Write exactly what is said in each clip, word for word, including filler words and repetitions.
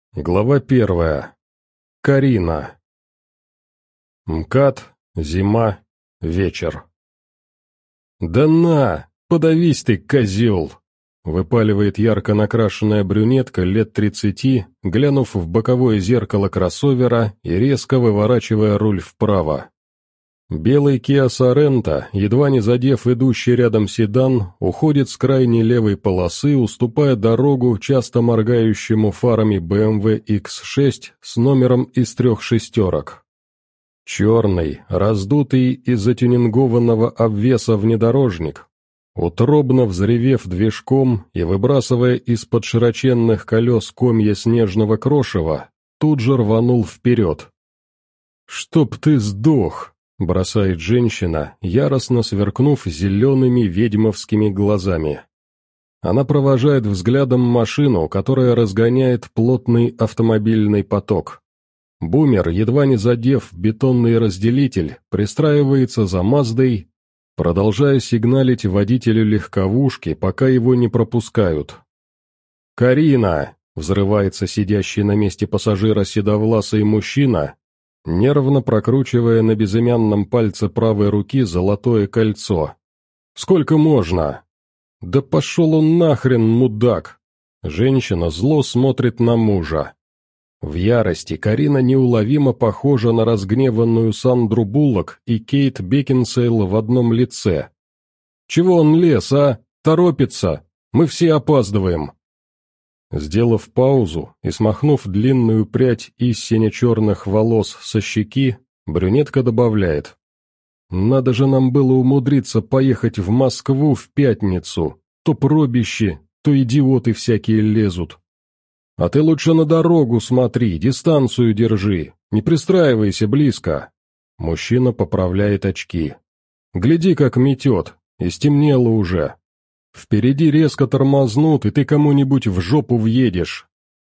Глава первая. Карина. МКАД, зима, вечер. «Да на, подавись ты, козел!» — выпаливает ярко накрашенная брюнетка лет тридцати, глянув в боковое зеркало кроссовера и резко выворачивая руль вправо. Белый Kia Sorento, едва не задев идущий рядом седан, уходит с крайней левой полосы, уступая дорогу часто моргающему фарами бэ эм вэ икс шесть с номером из трех шестерок. Черный, раздутый и затюнингованного обвеса внедорожник, утробно взревев движком и выбрасывая из-под широченных колес комья снежного крошева, тут же рванул вперед. «Чтоб ты сдох!» — бросает женщина, яростно сверкнув зелеными ведьмовскими глазами. Она провожает взглядом машину, которая разгоняет плотный автомобильный поток. Бумер, едва не задев бетонный разделитель, пристраивается за Маздой, продолжая сигналить водителю легковушки, пока его не пропускают. «Карина!» — взрывается сидящий на месте пассажира седовласый мужчина, нервно прокручивая на безымянном пальце правой руки золотое кольцо. «Сколько можно?» «Да пошел он нахрен, мудак!» Женщина зло смотрит на мужа. В ярости Карина неуловимо похожа на разгневанную Сандру Буллок и Кейт Бекинсейл в одном лице. «Чего он лез, а? Торопится! Мы все опаздываем!» Сделав паузу и смахнув длинную прядь из сине-черных волос со щеки, брюнетка добавляет: «Надо же нам было умудриться поехать в Москву в пятницу, то пробищи, то идиоты всякие лезут. А ты лучше на дорогу смотри, дистанцию держи, не пристраивайся близко». Мужчина поправляет очки. «Гляди, как метет, и стемнело уже. Впереди резко тормознут, и ты кому-нибудь в жопу въедешь».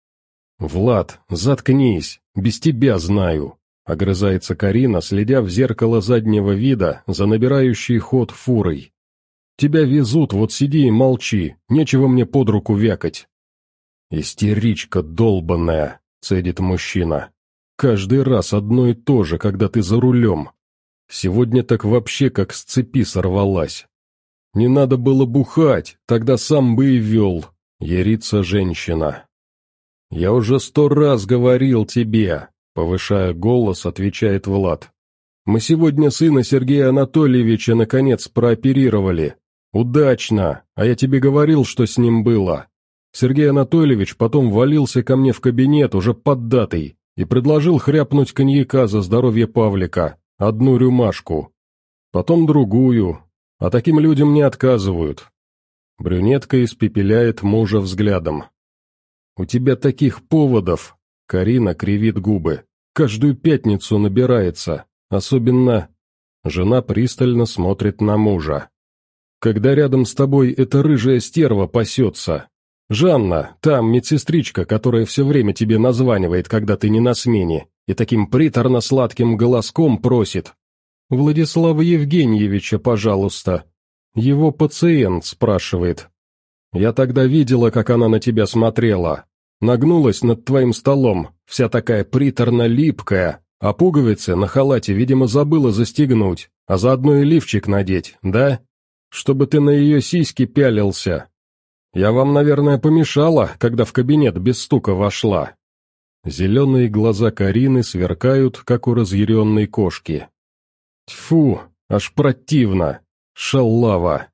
«Влад, заткнись, без тебя знаю», — огрызается Карина, следя в зеркало заднего вида за набирающей ход фурой. «Тебя везут, вот сиди и молчи, нечего мне под руку вякать». «Истеричка долбаная», — цедит мужчина. «Каждый раз одно и то же, когда ты за рулем. Сегодня так вообще как с цепи сорвалась. Не надо было бухать, тогда сам бы и вел», — ярится женщина. «Я уже сто раз говорил тебе», — повышая голос, отвечает Влад. «Мы сегодня сына Сергея Анатольевича наконец прооперировали. Удачно, а я тебе говорил, что с ним было. Сергей Анатольевич потом валился ко мне в кабинет, уже поддатый, и предложил хряпнуть коньяка за здоровье Павлика, одну рюмашку. Потом другую, а таким людям не отказывают». Брюнетка испепеляет мужа взглядом. «У тебя таких поводов», — Карина кривит губы, — «каждую пятницу набирается, особенно...» Жена пристально смотрит на мужа. «Когда рядом с тобой эта рыжая стерва пасется. Жанна, там медсестричка, которая все время тебе названивает, когда ты не на смене, и таким приторно-сладким голоском просит: «Владислава Евгеньевича, пожалуйста». Его пациент спрашивает. Я тогда видела, как она на тебя смотрела. Нагнулась над твоим столом, вся такая приторно-липкая, а пуговицы на халате, видимо, забыла застегнуть, а заодно и лифчик надеть, да? Чтобы ты на ее сиськи пялился. Я вам, наверное, помешала, когда в кабинет без стука вошла». Зеленые глаза Карины сверкают, как у разъяренной кошки. «Тьфу, аж противно! Шалава!»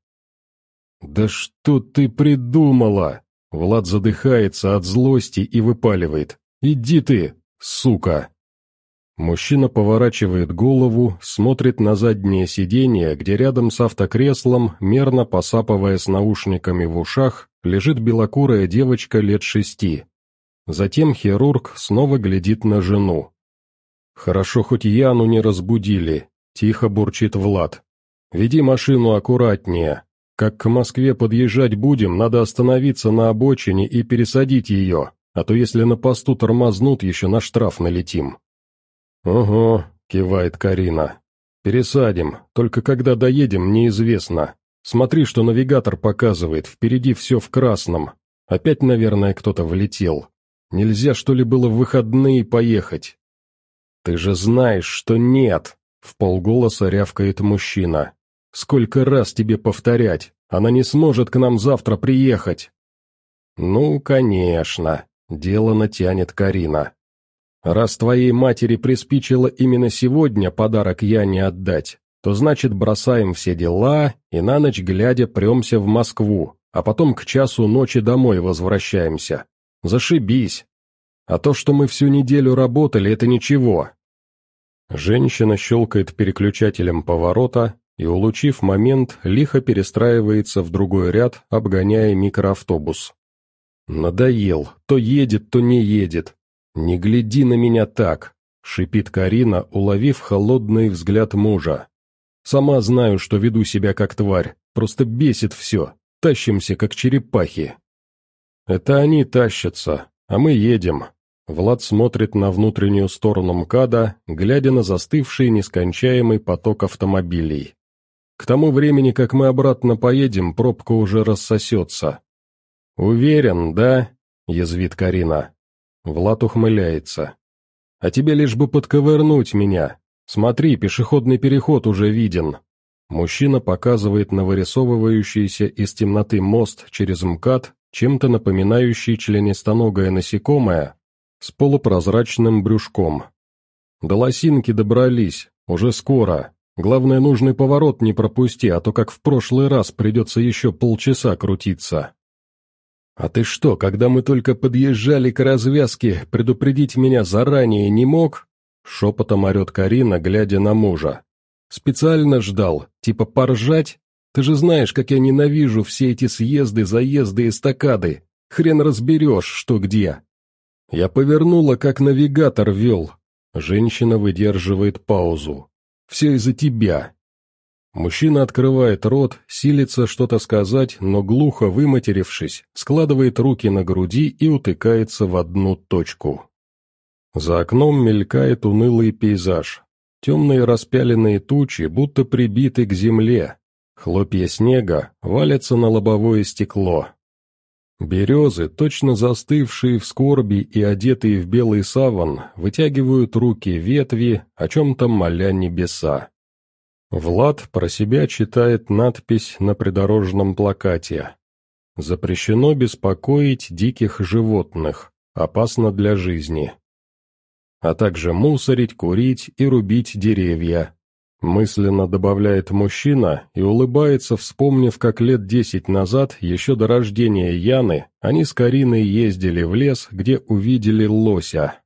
«Да что ты придумала?» Влад задыхается от злости и выпаливает. «Иди ты, сука!» Мужчина поворачивает голову, смотрит на заднее сиденье, где рядом с автокреслом, мерно посапывая с наушниками в ушах, лежит белокурая девочка лет шести. Затем хирург снова глядит на жену. «Хорошо, хоть Яну не разбудили», — тихо бурчит Влад. «Веди машину аккуратнее. Как к Москве подъезжать будем, надо остановиться на обочине и пересадить ее, а то если на посту тормознут, еще на штраф налетим». «Ого», — кивает Карина. «Пересадим, только когда доедем, неизвестно. Смотри, что навигатор показывает, впереди все в красном. Опять, наверное, кто-то влетел. Нельзя, что ли, было в выходные поехать?» «Ты же знаешь, что нет!» — вполголоса рявкает мужчина. «Сколько раз тебе повторять? Она не сможет к нам завтра приехать!» «Ну, конечно!» — делано тянет Карина. «Раз твоей матери приспичило именно сегодня подарок Яне отдать, то значит бросаем все дела и на ночь глядя премся в Москву, а потом к часу ночи домой возвращаемся. Зашибись! А то, что мы всю неделю работали, это ничего!» Женщина щелкает переключателем поворота и, улучив момент, лихо перестраивается в другой ряд, обгоняя микроавтобус. «Надоел, то едет, то не едет. Не гляди на меня так!» — шипит Карина, уловив холодный взгляд мужа. «Сама знаю, что веду себя как тварь, просто бесит все, тащимся как черепахи». «Это они тащатся, а мы едем». Влад смотрит на внутреннюю сторону МКАДа, глядя на застывший нескончаемый поток автомобилей. «К тому времени, как мы обратно поедем, пробка уже рассосется». «Уверен, да?» — язвит Карина. Влад ухмыляется. «А тебе лишь бы подковырнуть меня. Смотри, пешеходный переход уже виден». Мужчина показывает на вырисовывающийся из темноты мост через МКАД, чем-то напоминающий членистоногое насекомое, с полупрозрачным брюшком. «До Лосинки добрались, уже скоро. Главное, нужный поворот не пропусти, а то как в прошлый раз придется еще полчаса крутиться». «А ты что, когда мы только подъезжали к развязке, предупредить меня заранее не мог?» — шепотом орет Карина, глядя на мужа. «Специально ждал, типа поржать? Ты же знаешь, как я ненавижу все эти съезды, заезды, эстакады. Хрен разберешь, что где». «Я повернула, как навигатор вел». Женщина выдерживает паузу. «Все из-за тебя». Мужчина открывает рот, силится что-то сказать, но глухо выматерившись, складывает руки на груди и утыкается в одну точку. За окном мелькает унылый пейзаж. Темные распяленные тучи будто прибиты к земле. Хлопья снега валятся на лобовое стекло. Березы, точно застывшие в скорби и одетые в белый саван, вытягивают руки ветви, о чем-то моля небеса. Влад про себя читает надпись на придорожном плакате. «Запрещено беспокоить диких животных, опасно для жизни». А также мусорить, курить и рубить деревья. Мысленно добавляет мужчина и улыбается, вспомнив, как лет десять назад, еще до рождения Яны, они с Кариной ездили в лес, где увидели лося.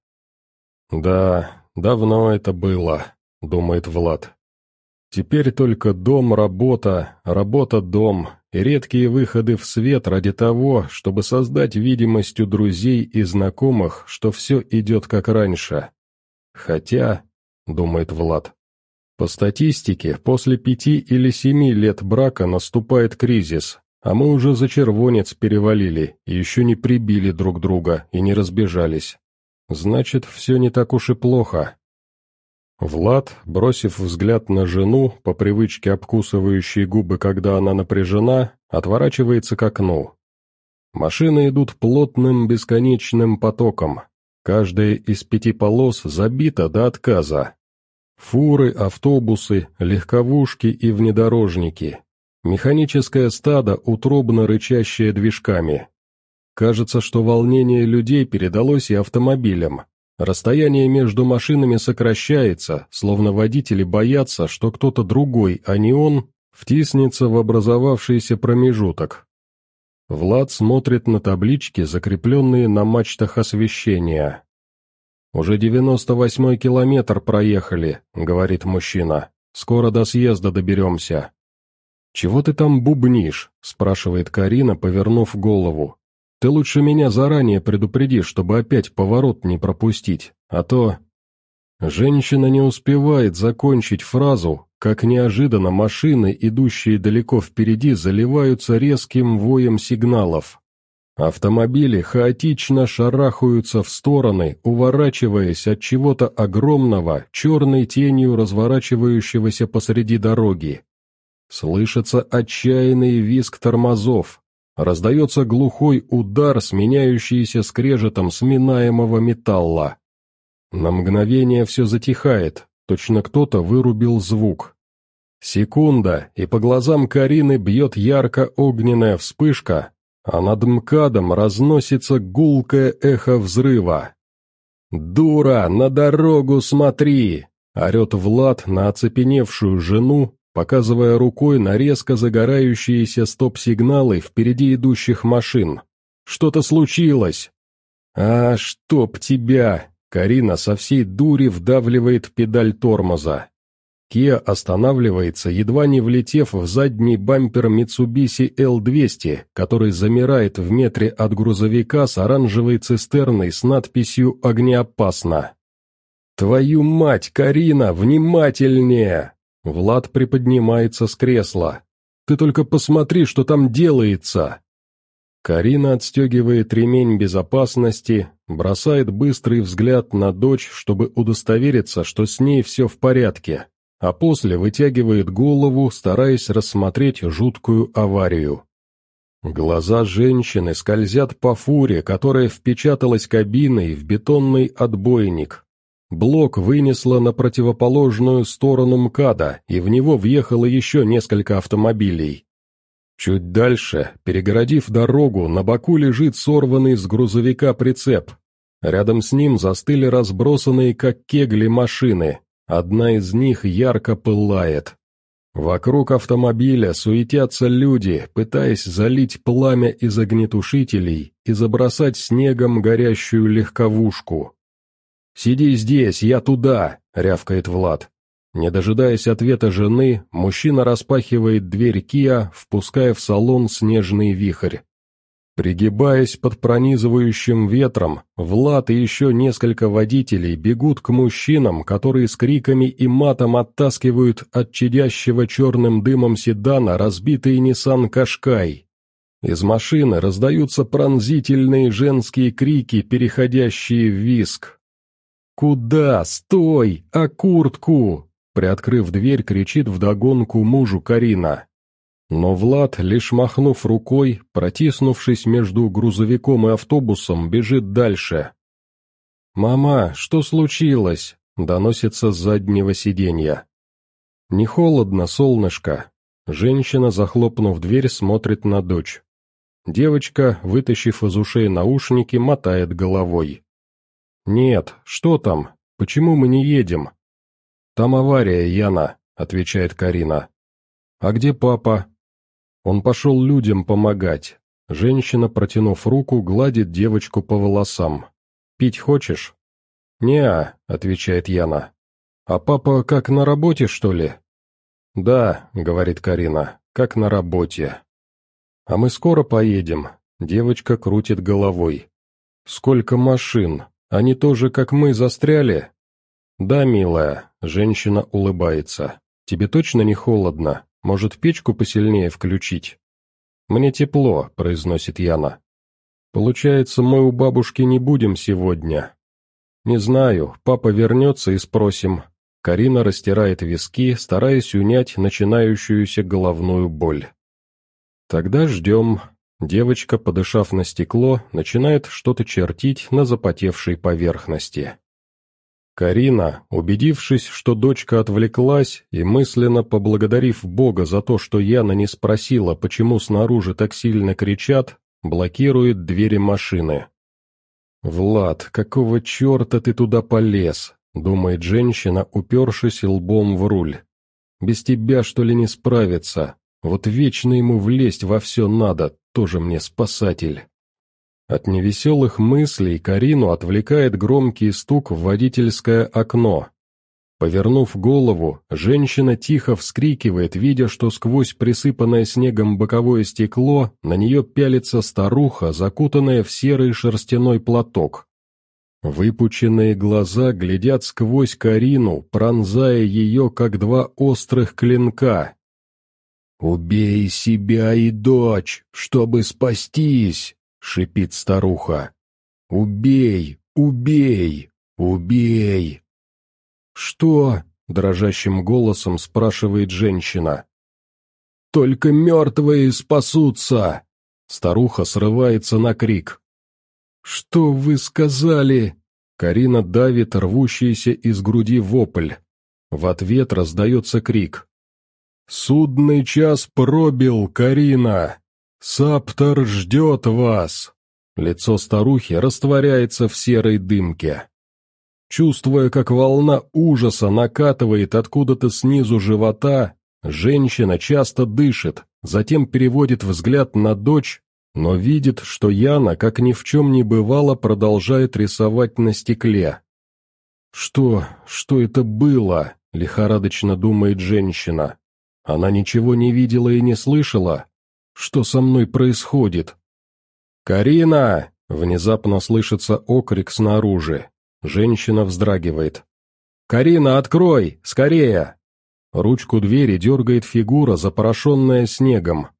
«Да, давно это было», — думает Влад. «Теперь только дом, работа, работа-дом и редкие выходы в свет ради того, чтобы создать видимость у друзей и знакомых, что все идет как раньше. Хотя, — думает Влад, — по статистике, после пяти или семи лет брака наступает кризис, а мы уже за червонец перевалили и еще не прибили друг друга и не разбежались. Значит, все не так уж и плохо». Влад, бросив взгляд на жену, по привычке обкусывающей губы, когда она напряжена, отворачивается к окну. Машины идут плотным бесконечным потоком. Каждая из пяти полос забита до отказа. Фуры, автобусы, легковушки и внедорожники. Механическое стадо, утробно рычащее движками. Кажется, что волнение людей передалось и автомобилям. Расстояние между машинами сокращается, словно водители боятся, что кто-то другой, а не он, втиснется в образовавшийся промежуток. Влад смотрит на таблички, закрепленные на мачтах освещения. «Уже девяносто восьмой километр проехали», — говорит мужчина. «Скоро до съезда доберемся». «Чего ты там бубнишь?» — спрашивает Карина, повернув голову. «Ты лучше меня заранее предупреди, чтобы опять поворот не пропустить, а то...» Женщина не успевает закончить фразу, как неожиданно машины, идущие далеко впереди, заливаются резким воем сигналов. Автомобили хаотично шарахаются в стороны, уворачиваясь от чего-то огромного, черной тенью разворачивающегося посреди дороги. Слышится отчаянный визг тормозов. Раздается глухой удар, сменяющийся скрежетом сминаемого металла. На мгновение все затихает, точно кто-то вырубил звук. Секунда, и по глазам Карины бьет ярко-огненная вспышка, а над МКАДом разносится гулкое эхо взрыва. «Дура, на дорогу смотри!» — орет Влад на оцепеневшую жену, показывая рукой на резко загорающиеся стоп-сигналы впереди идущих машин. «Что-то случилось!» «А, чтоб тебя!» — Карина со всей дури вдавливает педаль тормоза. Киа останавливается, едва не влетев в задний бампер Mitsubishi эл двести, который замирает в метре от грузовика с оранжевой цистерной с надписью «Огнеопасно». «Твою мать, Карина, внимательнее!» Влад приподнимается с кресла. «Ты только посмотри, что там делается!» Карина отстегивает ремень безопасности, бросает быстрый взгляд на дочь, чтобы удостовериться, что с ней все в порядке, а после вытягивает голову, стараясь рассмотреть жуткую аварию. Глаза женщины скользят по фуре, которая впечаталась кабиной в бетонный отбойник. Блок вынесло на противоположную сторону МКАДа, и в него въехало еще несколько автомобилей. Чуть дальше, перегородив дорогу, на боку лежит сорванный с грузовика прицеп. Рядом с ним застыли разбросанные, как кегли, машины. Одна из них ярко пылает. Вокруг автомобиля суетятся люди, пытаясь залить пламя из огнетушителей и забросать снегом горящую легковушку. «Сиди здесь, я туда!» — рявкает Влад. Не дожидаясь ответа жены, мужчина распахивает дверь Киа, впуская в салон снежный вихрь. Пригибаясь под пронизывающим ветром, Влад и еще несколько водителей бегут к мужчинам, которые с криками и матом оттаскивают от чадящего черным дымом седана разбитый Nissan Qashqai. Из машины раздаются пронзительные женские крики, переходящие в визг. «Куда? Стой! А куртку?» Приоткрыв дверь, кричит вдогонку мужу Карина. Но Влад, лишь махнув рукой, протиснувшись между грузовиком и автобусом, бежит дальше. «Мама, что случилось?» — доносится с заднего сиденья. «Не холодно, солнышко?» Женщина, захлопнув дверь, смотрит на дочь. Девочка, вытащив из ушей наушники, мотает головой. «Нет, что там? Почему мы не едем?» «Там авария, Яна», — отвечает Карина. «А где папа?» Он пошел людям помогать. Женщина, протянув руку, гладит девочку по волосам. «Пить хочешь?» «Не-а», — отвечает Яна. «А папа как, на работе, что ли?» «Да», — говорит Карина, — «как на работе». «А мы скоро поедем?» Девочка крутит головой. «Сколько машин? Они тоже, как мы, застряли?» «Да, милая», — женщина улыбается. «Тебе точно не холодно? Может, печку посильнее включить?» «Мне тепло», — произносит Яна. «Получается, мы у бабушки не будем сегодня?» «Не знаю, папа вернется и спросим». Карина растирает виски, стараясь унять начинающуюся головную боль. «Тогда ждем». Девочка, подышав на стекло, начинает что-то чертить на запотевшей поверхности. Карина, убедившись, что дочка отвлеклась, и мысленно поблагодарив Бога за то, что Яна не спросила, почему снаружи так сильно кричат, блокирует двери машины. «Влад, какого черта ты туда полез?» — думает женщина, упершись лбом в руль. «Без тебя, что ли, не справиться? Вот вечно ему влезть во все надо, тоже мне спасатель». От невеселых мыслей Карину отвлекает громкий стук в водительское окно. Повернув голову, женщина тихо вскрикивает, видя, что сквозь присыпанное снегом боковое стекло на нее пялится старуха, закутанная в серый шерстяной платок. Выпученные глаза глядят сквозь Карину, пронзая ее, как два острых клинка. «Убей себя и дочь, чтобы спастись!» — шипит старуха. «Убей! Убей! Убей!» «Что?» — дрожащим голосом спрашивает женщина. «Только мертвые спасутся!» Старуха срывается на крик. «Что вы сказали?» Карина давит рвущийся из груди вопль. В ответ раздается крик. «Судный час пробил, Карина! Саптор ждет вас!» Лицо старухи растворяется в серой дымке. Чувствуя, как волна ужаса накатывает откуда-то снизу живота, женщина часто дышит, затем переводит взгляд на дочь, но видит, что Яна, как ни в чем не бывало, продолжает рисовать на стекле. «Что, что это было?» — лихорадочно думает женщина. «Она ничего не видела и не слышала? Что со мной происходит?» «Карина!» — внезапно слышится окрик снаружи. Женщина вздрагивает. «Карина, открой! Скорее!» Ручку двери дергает фигура, запорошенная снегом.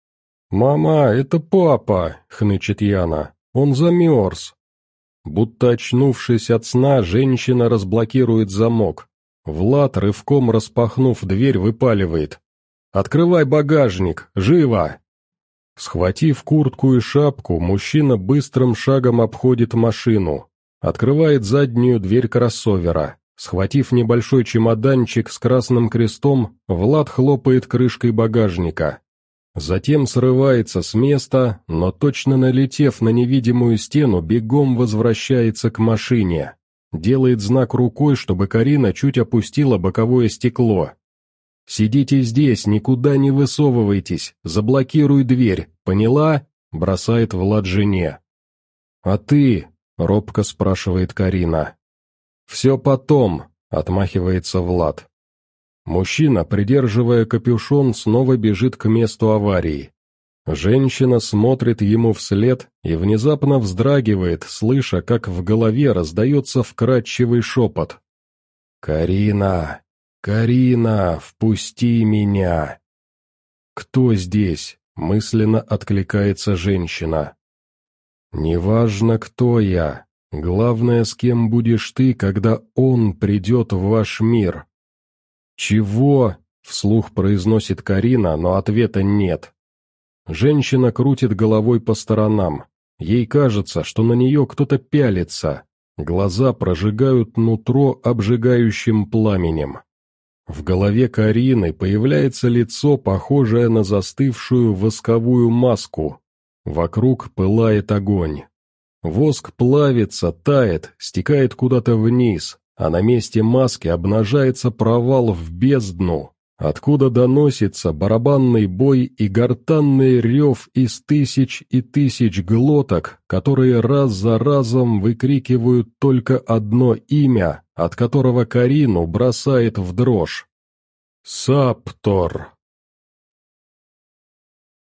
«Мама, это папа!» — хнычет Яна. «Он замерз!» Будто очнувшись от сна, женщина разблокирует замок. Влад, рывком распахнув дверь, выпаливает. «Открывай багажник! Живо!» Схватив куртку и шапку, мужчина быстрым шагом обходит машину. Открывает заднюю дверь кроссовера. Схватив небольшой чемоданчик с красным крестом, Влад хлопает крышкой багажника. Затем срывается с места, но точно налетев на невидимую стену, бегом возвращается к машине. Делает знак рукой, чтобы Карина чуть опустила боковое стекло. «Сидите здесь, никуда не высовывайтесь, заблокируй дверь, поняла?» — бросает Влад жене. «А ты?» — робко спрашивает Карина. «Все потом», — отмахивается Влад. Мужчина, придерживая капюшон, снова бежит к месту аварии. Женщина смотрит ему вслед и внезапно вздрагивает, слыша, как в голове раздается вкрадчивый шепот. «Карина! Карина, впусти меня!» «Кто здесь?» — мысленно откликается женщина. «Неважно, кто я. Главное, с кем будешь ты, когда он придет в ваш мир». «Чего?» — вслух произносит Карина, но ответа нет. Женщина крутит головой по сторонам. Ей кажется, что на нее кто-то пялится. Глаза прожигают нутро обжигающим пламенем. В голове Карины появляется лицо, похожее на застывшую восковую маску. Вокруг пылает огонь. Воск плавится, тает, стекает куда-то вниз, а на месте маски обнажается провал в бездну, откуда доносится барабанный бой и гортанный рев из тысяч и тысяч глоток, которые раз за разом выкрикивают только одно имя, от которого Карину бросает в дрожь. «Саптор!»